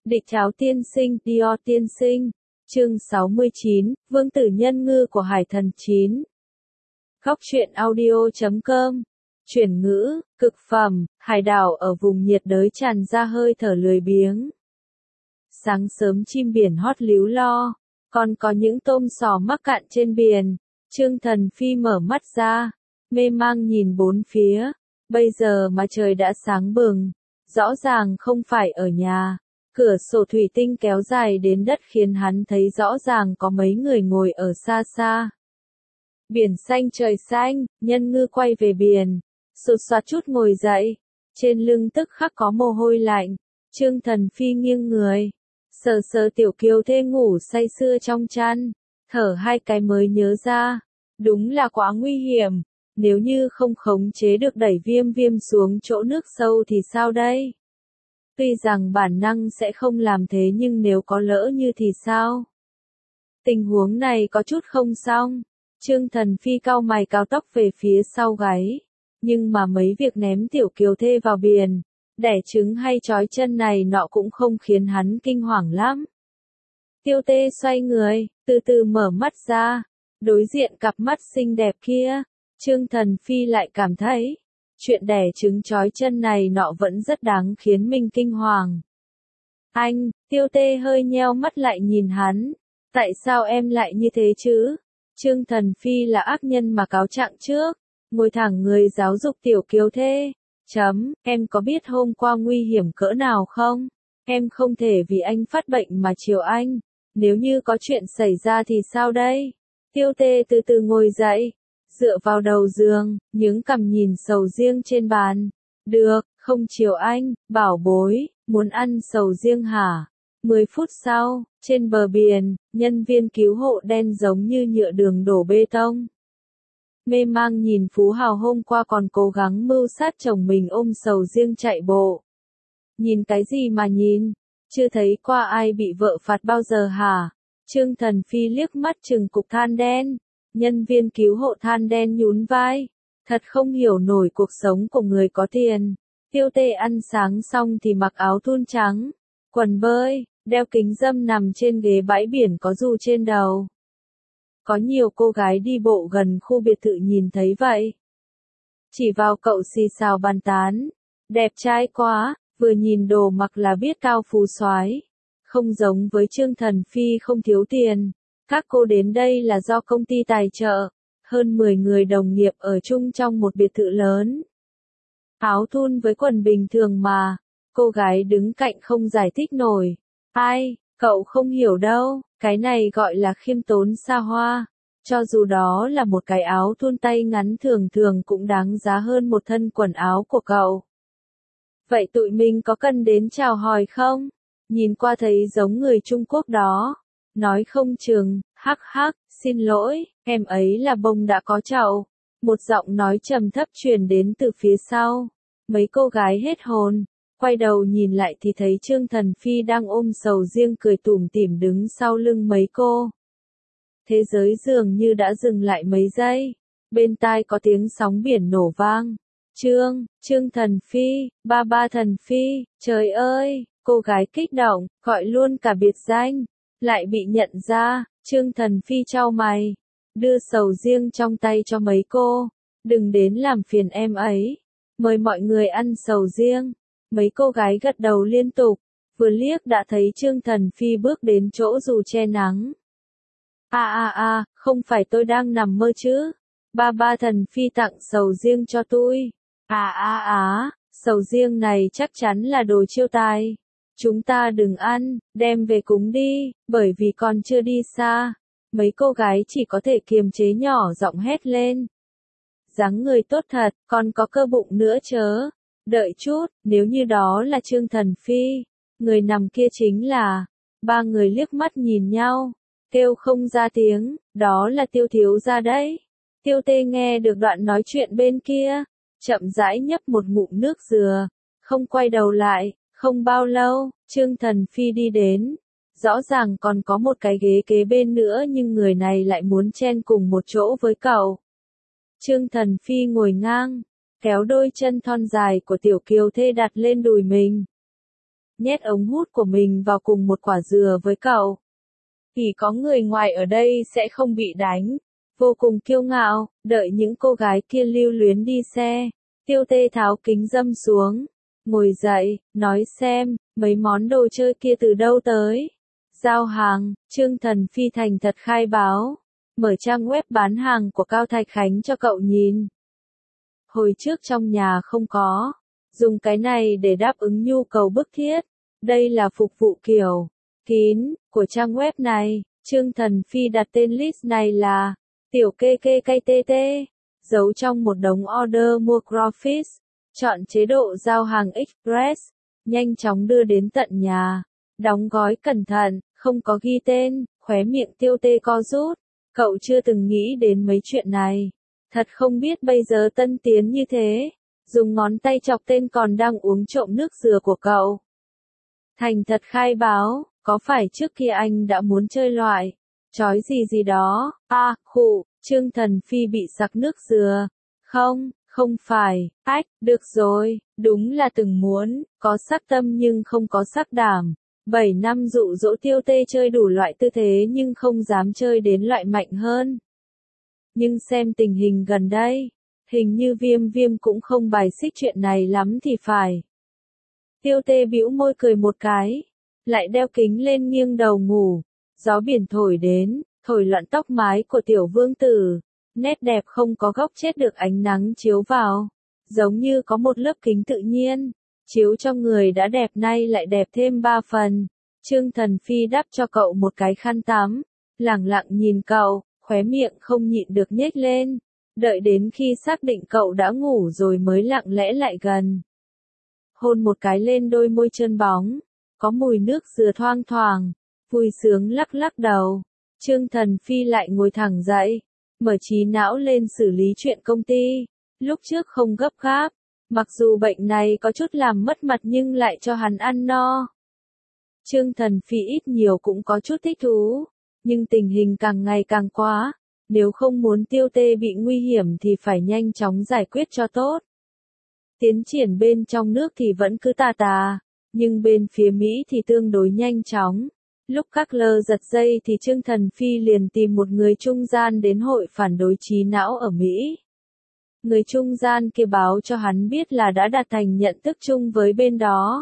Địch Cháo tiên sinh, Dior tiên sinh. Chương 69, Vương tử nhân ngư của Hải Thần 9. Góc truyện audio.com. Chuyển ngữ, cực phẩm, hải đảo ở vùng nhiệt đới tràn ra hơi thở lười biếng. Sáng sớm chim biển hót líu lo, còn có những tôm sò mắc cạn trên biển. Trương Thần Phi mở mắt ra, mê mang nhìn bốn phía. Bây giờ mà trời đã sáng bừng, rõ ràng không phải ở nhà. Cửa sổ thủy tinh kéo dài đến đất khiến hắn thấy rõ ràng có mấy người ngồi ở xa xa. Biển xanh trời xanh, nhân ngư quay về biển, sụt soạt chút ngồi dậy, trên lưng tức khắc có mồ hôi lạnh. Trương Thần Phi nghiêng người, sờ sờ tiểu kiều thê ngủ say sưa trong chăn, thở hai cái mới nhớ ra, đúng là quá nguy hiểm, nếu như không khống chế được đẩy Viêm Viêm xuống chỗ nước sâu thì sao đây? Tuy rằng bản năng sẽ không làm thế nhưng nếu có lỡ như thì sao? Tình huống này có chút không xong. Trương Thần Phi cau mày cao tóc về phía sau gáy. Nhưng mà mấy việc ném tiểu kiều thê vào biển, đẻ trứng hay trói chân này nọ cũng không khiến hắn kinh hoàng lắm. Tiêu Tê xoay người, từ từ mở mắt ra, đối diện cặp mắt xinh đẹp kia, Trương Thần Phi lại cảm thấy, chuyện đẻ trứng trói chân này nọ vẫn rất đáng khiến mình kinh hoàng. Anh, Tiêu Tê hơi nheo mắt lại nhìn hắn, tại sao em lại như thế chứ? Trương Thần Phi là ác nhân mà cáo trạng trước, ngồi thẳng người giáo dục tiểu kiều thê. Em có biết hôm qua nguy hiểm cỡ nào không? Em không thể vì anh phát bệnh mà chiều anh, nếu như có chuyện xảy ra thì sao đây? Tiêu Tê từ từ ngồi dậy, dựa vào đầu giường, nhướng cằm nhìn sầu riêng trên bàn. Được, không chiều anh, bảo bối, muốn ăn sầu riêng hả? 10 phút sau, trên bờ biển, nhân viên cứu hộ đen giống như nhựa đường đổ bê tông. Mê mang nhìn Phú Hào hôm qua còn cố gắng mưu sát chồng mình ôm sầu riêng chạy bộ. Nhìn cái gì mà nhìn? Chưa thấy qua ai bị vợ phạt bao giờ hả? Trương Thần Phi liếc mắt chừng cục than đen. Nhân viên cứu hộ than đen nhún vai. Thật không hiểu nổi cuộc sống của người có tiền. Tiêu Tê ăn sáng xong thì mặc áo thun trắng, quần bơi, đeo kính râm nằm trên ghế bãi biển có dù trên đầu. Có nhiều cô gái đi bộ gần khu biệt thự nhìn thấy vậy. Chỉ vào cậu xì xào bàn tán. Đẹp trai quá, vừa nhìn đồ mặc là biết cao phú soái. Không giống với Trương Thần Phi không thiếu tiền. Các cô đến đây là do công ty tài trợ. Hơn 10 người đồng nghiệp ở chung trong một biệt thự lớn. Áo thun với quần bình thường mà. Cô gái đứng cạnh không giải thích nổi. Ai, cậu không hiểu đâu, cái này gọi là khiêm tốn xa hoa. Cho dù đó là một cái áo thun tay ngắn thường thường cũng đáng giá hơn một thân quần áo của cậu. Vậy tụi mình có cần đến chào hỏi không? Nhìn qua thấy giống người Trung Quốc đó. Nói không chừng, hắc hắc, xin lỗi, em ấy là bông đã có chậu. Một giọng nói trầm thấp truyền đến từ phía sau. Mấy cô gái hết hồn. Quay đầu nhìn lại thì thấy Trương Thần Phi đang ôm sầu riêng cười tủm tỉm đứng sau lưng mấy cô. Thế giới dường như đã dừng lại mấy giây. Bên tai có tiếng sóng biển nổ vang. Trương Thần Phi, ba Thần Phi, trời ơi, cô gái kích động, gọi luôn cả biệt danh. Lại bị nhận ra, Trương Thần Phi chau mày. Đưa sầu riêng trong tay cho mấy cô. Đừng đến làm phiền em ấy. Mời mọi người ăn sầu riêng. Mấy cô gái gật đầu liên tục, vừa liếc đã thấy Trương Thần Phi bước đến chỗ dù che nắng. Không phải tôi đang nằm mơ chứ? Ba Thần Phi tặng sầu riêng cho tôi. Sầu riêng này chắc chắn là đồ chiêu tài. Chúng ta đừng ăn, đem về cúng đi, bởi vì còn chưa đi xa. Mấy cô gái chỉ có thể kiềm chế nhỏ giọng hét lên. Dáng người tốt thật, còn có cơ bụng nữa chớ. Đợi chút, nếu như đó là Trương Thần Phi, người nằm kia chính là. Ba người liếc mắt nhìn nhau, kêu không ra tiếng, đó là Tiêu thiếu gia đấy. Tiêu Tê nghe được đoạn nói chuyện bên kia, chậm rãi nhấp một ngụm nước dừa, không quay đầu lại, không bao lâu, Trương Thần Phi đi đến. Rõ ràng còn có một cái ghế kế bên nữa nhưng người này lại muốn chen cùng một chỗ với cậu. Trương Thần Phi ngồi ngang, kéo đôi chân thon dài của tiểu kiều thê đặt lên đùi mình. nhét ống hút của mình vào cùng một quả dừa với cậu. Vì có người ngoài ở đây sẽ không bị đánh. Vô cùng kiêu ngạo, đợi những cô gái kia lưu luyến đi xe. Tiêu Tê tháo kính râm xuống, ngồi dậy, nói xem, mấy món đồ chơi kia từ đâu tới. Giao hàng, Trương Thần Phi thành thật khai báo. Mở trang web bán hàng của Cao Thạch Khánh cho cậu nhìn. Hồi trước trong nhà không có. Dùng cái này để đáp ứng nhu cầu bức thiết. Đây là phục vụ kiểu kín của trang web này. Trương Thần Phi đặt tên list này là Tiểu Kê Kê Cây Tê Tê. Giấu trong một đống order mua Graphics. Chọn chế độ giao hàng Express. Nhanh chóng đưa đến tận nhà. Đóng gói cẩn thận, không có ghi tên. Khóe miệng Tiêu Tê co rút. Cậu chưa từng nghĩ đến mấy chuyện này. Thật không biết bây giờ tân tiến như thế. Dùng ngón tay chọc tên còn đang uống trộm nước dừa của cậu. Thành thật khai báo, có phải trước kia anh đã muốn chơi loại chói gì đó? Khụ, Trương Thần Phi bị sặc nước dừa. Không phải, được rồi, đúng là từng muốn, có sắc tâm nhưng không có sắc đảm. 7 năm dụ dỗ Tiêu Tê chơi đủ loại tư thế nhưng không dám chơi đến loại mạnh hơn. Nhưng xem tình hình gần đây, hình như Viêm cũng không bài xích chuyện này lắm thì phải. Tiêu Tê bĩu môi cười một cái, lại đeo kính lên nghiêng đầu ngủ. Gió biển thổi đến, thổi loạn tóc mái của tiểu vương tử. Nét đẹp không có góc chết được ánh nắng chiếu vào. Giống như có một lớp kính tự nhiên, chiếu cho người đã đẹp nay lại đẹp thêm 3 phần. Trương Thần Phi đắp cho cậu một cái khăn tắm, lẳng lặng nhìn cậu, khóe miệng không nhịn được nhếch lên. Đợi đến khi xác định cậu đã ngủ rồi mới lặng lẽ lại gần. Hôn một cái lên đôi môi trơn bóng, có mùi nước dừa thoang thoảng, vui sướng lắc lắc đầu. Trương Thần Phi lại ngồi thẳng dậy, mở trí não lên xử lý chuyện công ty. Lúc trước không gấp gáp, mặc dù bệnh này có chút làm mất mặt nhưng lại cho hắn ăn no. Trương Thần Phi ít nhiều cũng có chút thích thú, nhưng tình hình càng ngày càng quá. Nếu không muốn Tiêu Tê bị nguy hiểm thì phải nhanh chóng giải quyết cho tốt. Tiến triển bên trong nước thì vẫn cứ tà, nhưng bên phía Mỹ thì tương đối nhanh chóng. Lúc các lơ giật dây thì Trương Thần Phi liền tìm một người trung gian đến hội phản đối trí não ở Mỹ. Người trung gian kia báo cho hắn biết là đã đạt thành nhận thức chung với bên đó.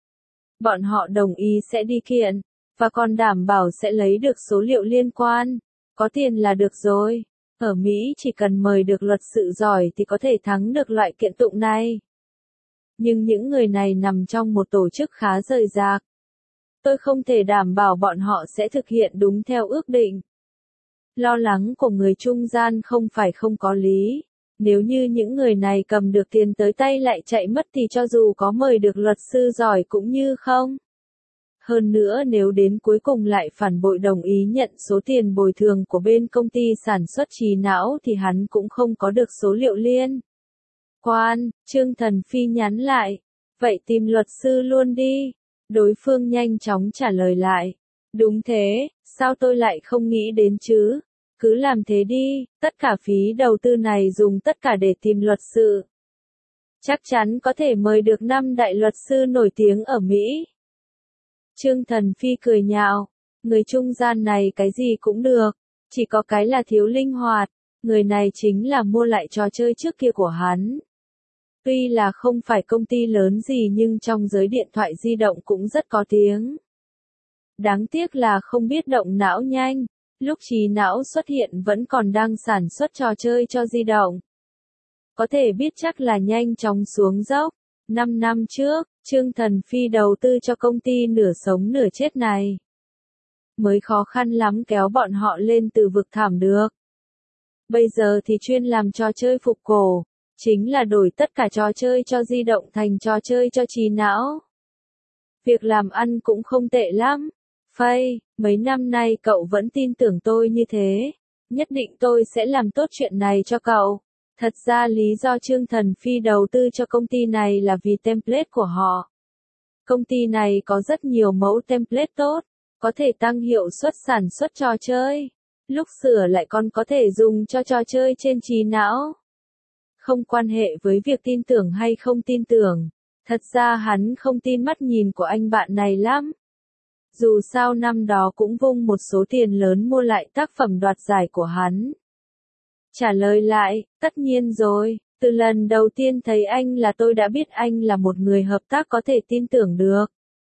Bọn họ đồng ý sẽ đi kiện, và còn đảm bảo sẽ lấy được số liệu liên quan. Có tiền là được rồi. Ở Mỹ chỉ cần mời được luật sự giỏi thì có thể thắng được loại kiện tụng này. Nhưng những người này nằm trong một tổ chức khá rời rạc. Tôi không thể đảm bảo bọn họ sẽ thực hiện đúng theo ước định. Lo lắng của người trung gian không phải không có lý. Nếu như những người này cầm được tiền tới tay lại chạy mất thì cho dù có mời được luật sư giỏi cũng như không. Hơn nữa nếu đến cuối cùng lại phản bội đồng ý nhận số tiền bồi thường của bên công ty sản xuất trí não thì hắn cũng không có được số liệu liên quan. Trương Thần Phi nhắn lại, vậy tìm luật sư luôn đi. Đối phương nhanh chóng trả lời lại, đúng thế, sao tôi lại không nghĩ đến chứ? Cứ làm thế đi, tất cả phí đầu tư này dùng tất cả để tìm luật sư. Chắc chắn có thể mời được 5 đại luật sư nổi tiếng ở Mỹ. Trương Thần Phi cười nhạo, người trung gian này cái gì cũng được, chỉ có cái là thiếu linh hoạt, người này chính là mua lại trò chơi trước kia của hắn. Tuy là không phải công ty lớn gì nhưng trong giới điện thoại di động cũng rất có tiếng. Đáng tiếc là không biết động não nhanh, lúc trí não xuất hiện vẫn còn đang sản xuất trò chơi cho di động. Có thể biết chắc là nhanh chóng xuống dốc. 5 năm trước, Trương Thần Phi đầu tư cho công ty nửa sống nửa chết này. Mới khó khăn lắm kéo bọn họ lên từ vực thẳm được. Bây giờ thì chuyên làm trò chơi phục cổ, chính là đổi tất cả trò chơi cho di động thành trò chơi cho trí não. Việc làm ăn cũng không tệ lắm. Phây, mấy năm nay cậu vẫn tin tưởng tôi như thế. Nhất định tôi sẽ làm tốt chuyện này cho cậu. Thật ra lý do Trương Thần Phi đầu tư cho công ty này là vì template của họ. Công ty này có rất nhiều mẫu template tốt, có thể tăng hiệu suất sản xuất trò chơi. Lúc sửa lại còn có thể dùng cho trò chơi trên trí não. Không quan hệ với việc tin tưởng hay không tin tưởng, Thật ra hắn không tin mắt nhìn của anh bạn này lắm. Dù sao năm đó cũng vung một số tiền lớn mua lại tác phẩm đoạt giải của hắn. Trả lời lại, tất nhiên rồi, từ lần đầu tiên thấy anh là tôi đã biết anh là một người hợp tác có thể tin tưởng được.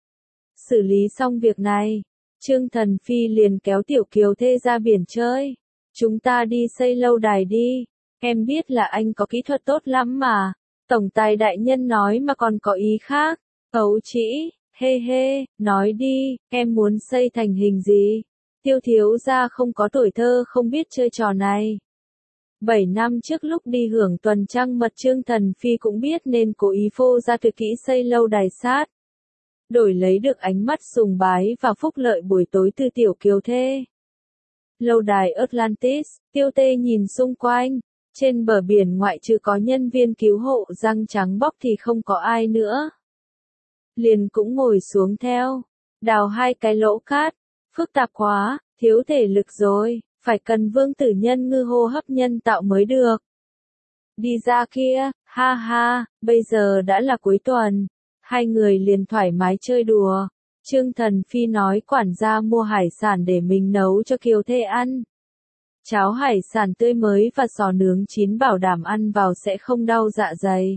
Xử lý xong việc này, Trương Thần Phi liền kéo Tiểu Kiều Thê ra biển chơi. Chúng ta đi xây lâu đài đi, em biết là anh có kỹ thuật tốt lắm mà. Tổng tài đại nhân nói mà còn có ý khác. Ấu Trĩ, hê hê, nói đi, em muốn xây thành hình gì? Tiêu thiếu gia không có tuổi thơ không biết chơi trò này. 7 năm trước lúc đi hưởng tuần trăng mật Trương Thần Phi cũng biết nên cố ý phô ra tuyệt kỹ xây lâu đài sát. Đổi lấy được ánh mắt sùng bái và phúc lợi buổi tối từ Tiểu Kiều Thê. Lâu đài Atlantis, Tiêu Tê nhìn xung quanh. Trên bờ biển ngoại trừ có nhân viên cứu hộ răng trắng bóc thì không có ai nữa. Liền cũng ngồi xuống theo. Đào 2 cái lỗ cát. Phức tạp quá, thiếu thể lực rồi. Phải cần Vương Tử Nhân Ngư hô hấp nhân tạo mới được. Đi ra kia, ha ha, bây giờ đã là cuối tuần. Hai người liền thoải mái chơi đùa. Trương Thần Phi nói quản gia mua hải sản để mình nấu cho Kiều Thê ăn. Cháo hải sản tươi mới và sò nướng chín bảo đảm ăn vào sẽ không đau dạ dày.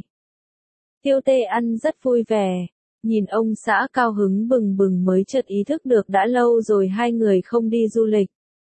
Tiêu Tê ăn rất vui vẻ. Nhìn ông xã cao hứng bừng bừng mới chợt ý thức được đã lâu rồi hai người không đi du lịch.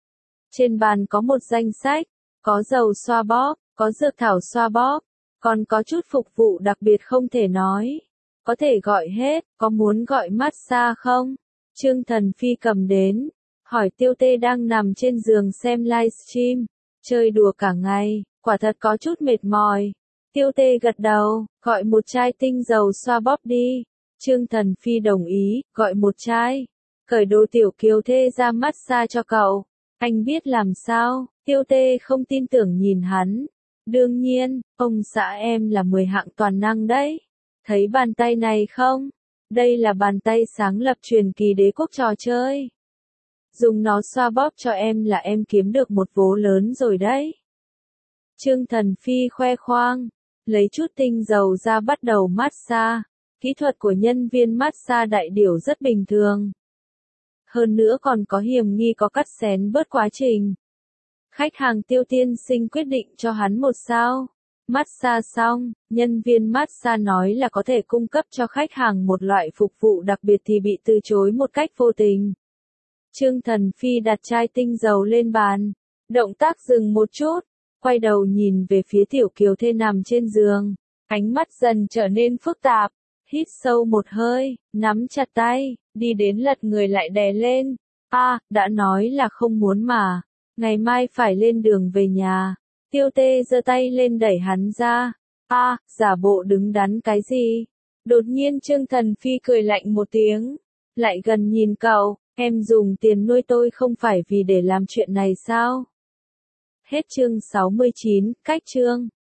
Trên bàn có một danh sách, có dầu xoa bóp, có dược thảo xoa bóp, còn có chút phục vụ đặc biệt không thể nói. Có thể gọi hết, có muốn gọi massage không? Trương Thần Phi cầm đến, hỏi Tiêu Tê đang nằm trên giường xem livestream, chơi đùa cả ngày, quả thật có chút mệt mỏi. Tiêu Tê gật đầu, gọi một chai tinh dầu xoa bóp đi. Trương Thần Phi đồng ý, gọi một chai. Cởi đồ Tiểu Kiều Thê ra massage cho cậu. Anh biết làm sao? Tiêu Tê không tin tưởng nhìn hắn. Đương nhiên, ông xã em là 10 hạng toàn năng đấy. Thấy bàn tay này không? Đây là bàn tay sáng lập truyền kỳ đế quốc trò chơi. Dùng nó xoa bóp cho em là em kiếm được một vố lớn rồi đấy. Trương Thần Phi khoe khoang, lấy chút tinh dầu ra bắt đầu massage. Kỹ thuật của nhân viên massage đại điểu rất bình thường. Hơn nữa còn có hiểm nghi có cắt xén bớt quá trình. Khách hàng Tiêu tiên sinh quyết định cho hắn 1 sao. Massage xong, nhân viên massage nói là có thể cung cấp cho khách hàng một loại phục vụ đặc biệt thì bị từ chối một cách vô tình. Trương Thần Phi đặt chai tinh dầu lên bàn. Động tác dừng một chút, quay đầu nhìn về phía Tiểu Kiều Thê nằm trên giường. Ánh mắt dần trở nên phức tạp. Hít sâu một hơi, nắm chặt tay, đi đến lật người lại đè lên. Đã nói là không muốn mà. Ngày mai phải lên đường về nhà. Tiêu Tê giơ tay lên đẩy hắn ra. Giả bộ đứng đắn cái gì? Đột nhiên Trương Thần Phi cười lạnh một tiếng. Lại gần nhìn cậu, em dùng tiền nuôi tôi không phải vì để làm chuyện này sao? Hết chương 69, cách chương.